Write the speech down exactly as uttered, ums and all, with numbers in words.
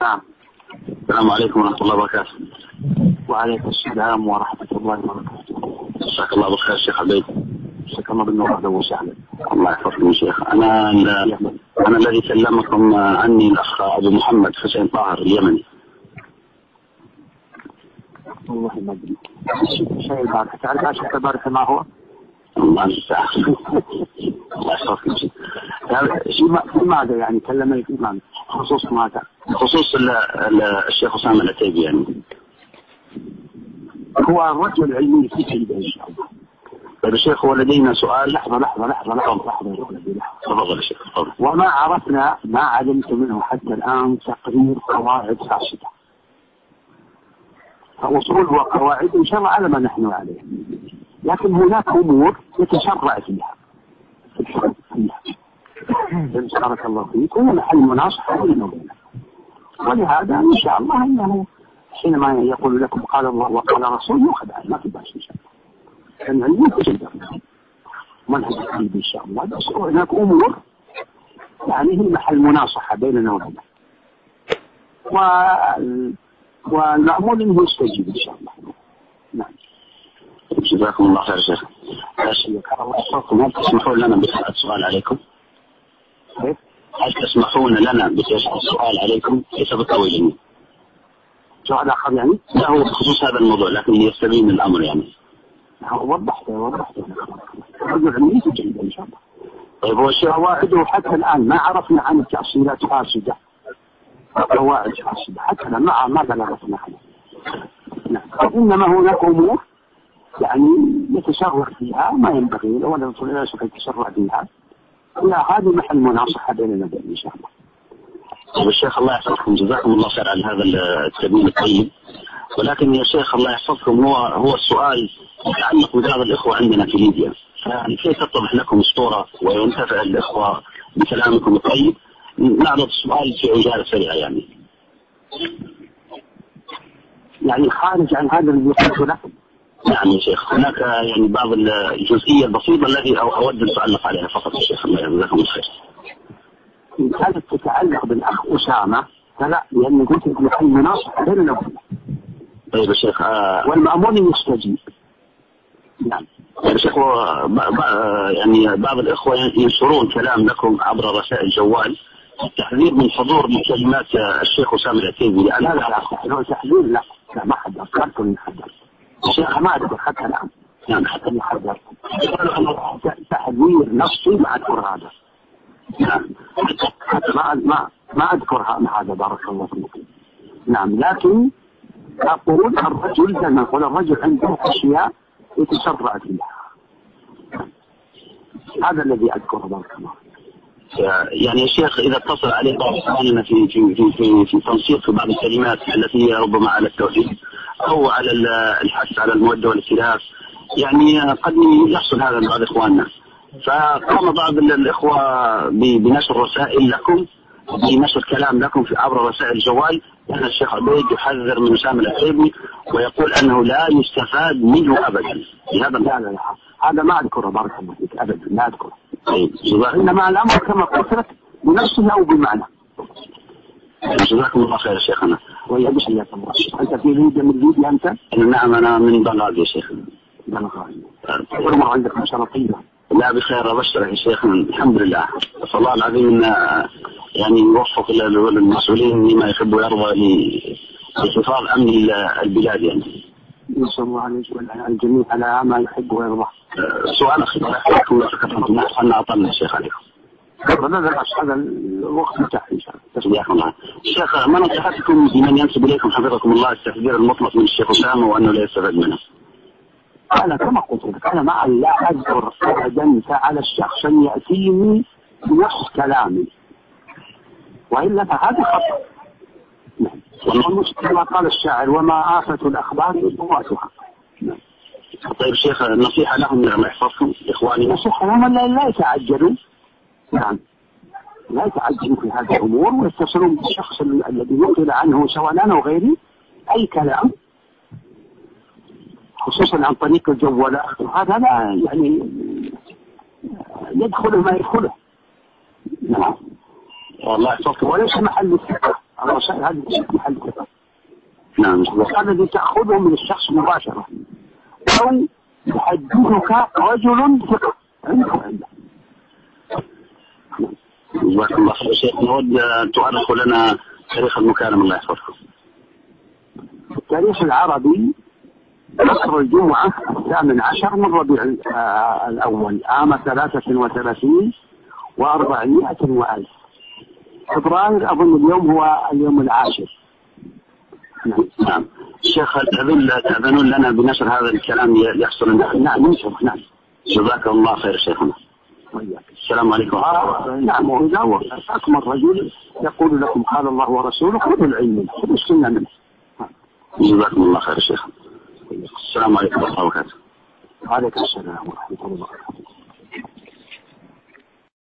نعم. السلام عليكم ورحمة الله وبركاته. وعليكم السلام ورحمة الله وبركاته. جزاك الله بالخير شيخ عبيد. جزاك الله بالنور. أهلا وسهلا. الله يحفظكم يا شيخ. أنا أنا الذي كلمكم عني الأخ أبو محمد حسين طاهر اليمني. والله ما أدري شيء البارحة. تعرف عشان البارحة ما هو؟ الله يسعدك. الله يحفظكم شيخ. في ماذا يعني كلمني في ماذا؟ خصوص ماذا؟ خصوص الشيخ أسامة العتيبي يعني. هو الرجل العلمي في شيء إن شاء الله. طيب الشيخ هو لدينا سؤال. لحظة لحظة لحظة لحظة لحظة تفضل يا شيخ تفضل. وما عرفنا ما علمت منه حتى الآن تقرير قواعد فاسدة. فأصول وقواعد إن شاء الله على ما نحن عليه، لكن هناك أمور يتشرع فيها في الحكم فيها. بارك الله فيك. هو محل مناصحة بيننا وبينه، ولهذا إن شاء الله إنه حينما يقول لكم قال الله وقال رسول يؤخذ عنه ما في باس إن شاء الله. لأن العلم تجد منهج الحديث إن شاء الله. بس هناك أمور يعني هي محل مناصحة بيننا وبينه، والمأمول إنه يستجيب إن شاء الله. نعم. جزاكم الله خير شيخ. هل تسمحون لنا بسأل سؤال عليكم؟ هل تسمحون لنا بسأل سؤال عليكم؟ ليس بالطويل. سؤال آخر يعني؟ لا هو بخصوص هذا الموضوع لكن يستبين الأمر يعني. وضحت وضحت. رجل علمي جيد إن شاء الله. طيب هو الشيخ قواعده حتى الآن ما عرفنا عن التأصيلات فاسدة. قواعد فاسدة حتى الآن ما ما بلغتنا عنها. نعم. إنما هناك أمور يعني يتشرع فيها ما ينبغي ولا نقول لا شيء يتشرع فيها. لا هذا محل مناصحة بيننا وبين إن شاء الله. طيب الشيخ الله يحفظكم جزاكم الله خير على هذا التبيين الطيب. ولكن يا شيخ الله يحفظكم هو هو السؤال يتعلق ببعض الإخوة عندنا في ليبيا، يعني كيف تتضح لكم الصورة وينتفع الإخوة بكلامكم الطيب؟ نعرض السؤال في عجالة سريعة يعني. يعني خارج عن هذا اللي قلت لك. نعم يا شيخ هناك يعني بعض الجزئية البسيطة التي أود أن أعلق عليها فقط يا شيخ الله يجزاكم الخير. إن كانت تتعلق بالأخ أسامة فلا، لأن قلت لك محل مناصحة بيننا وبينه. طيب يا شيخ آه والمأمون يستجيب. نعم يا شيخ يعني بعض الإخوة ينشرون كلام لكم عبر رسائل جوال التحذير من حضور لكلمات الشيخ أسامة العتيبي. لا لا لا تحذير لا لا ما حد أذكرت من حد الشيخ ما أذكر حتى الآن. نعم حتى اللي حذر تحذير نصي ما أذكر هذا. نعم حتى ما ما ما أذكر هذا بارك الله فيك. نعم لكن أقول الرجل لما نقول الرجل عنده أشياء يتشرع فيها. هذا الذي أذكره بارك الله. يعني يا شيخ إذا اتصل عليه بعض إخواننا في في في في في تنسيق في بعض الكلمات التي هي ربما على التوحيد أو على الحث على المودة والائتلاف، يعني قد يحصل هذا لبعض إخواننا، فقام بعض الإخوة بنشر رسائل لكم بنشر كلام لكم في عبر رسائل الجوال أن الشيخ عبيد يحذر من أسامة العتيبي ويقول أنه لا يستفاد منه أبدا. هذا لا لا هذا ما أذكره بارك الله فيك أبدا لا أذكره. طيب إنما الأمر كما قلت لك بنفسه أو بمعنى. جزاكم الله خير يا شيخنا. ويعيش حياك الله. أنت في ليبيا من ليبيا أنت؟ نعم أنا من بنغازي يا شيخ. بنغازي. الأمور عندك ما شاء الله طيبة. لا بخير أبشرك يا شيخ الحمد لله. أسأل الله العظيم أن يعني يوفق المسؤولين لما يحب ويرضى لحفاظ أمن البلاد يعني. نسأل الله عليه الجميع على ما يحب ويرضى. سؤال أخير أحياكم الله فكرتم أن أطلنا الشيخ عليكم. هذا الوقت متاح إن شاء الله. الشيخ ما نصيحتكم بمن ينسب إليكم حفظكم الله التحذير المطلق من الشيخ أسامة وأنه لا يستفاد منه؟ أنا كما قلت لك أنا ما لا أذكر أبدا فعل الشخص يأتيني بنفس كلامي وإلا فهذا خطأ. نعم. كما قال الشاعر وما آفة الأخبار إضواتها. نعم. طيب شيخ النصيحة لهم لما يحفظكم إخواني. نصيحة لهم لا, لا يتعجلوا. نعم لا يتعجلوا في هذه الأمور ويتصلون بالشخص الذي نقل عنه سواء أنا وغيري أي كلام خصوصا عن طريق الجوالات هذا لا يعني يدخله ما يدخله. نعم والله يحفظكم. وليس محل الثقة الرسائل هذه ليست محل ثقة. نعم. هذا الذي تأخذه من الشخص مباشرة، أو يحدثك رجل ثقة عنده عنده. جزاك الله خير شيخ. نود أن تؤرخ لنا تاريخ المكالمة الله يحفظكم. التاريخ العربي عصر الجمعة الثامن عشر من ربيع الأول عام ثلاثة وثلاثين وأربعمائة وألف. فبراير أظن اليوم هو اليوم العاشر. نعم. الشيخ هل تأذنون لنا بنشر هذا الكلام يحصل؟ نعم ننشر. نعم. جزاك الله خير شيخنا. السلام عليكم. آه نعم. وإذا أكمل رجل يقول لكم قال الله ورسوله خذوا العلم منه، خذوا السنة منه. جزاكم الله خير شيخ. السلام عليكم ورحمة الله وبركاته. وعليكم السلام ورحمة الله وبركاته.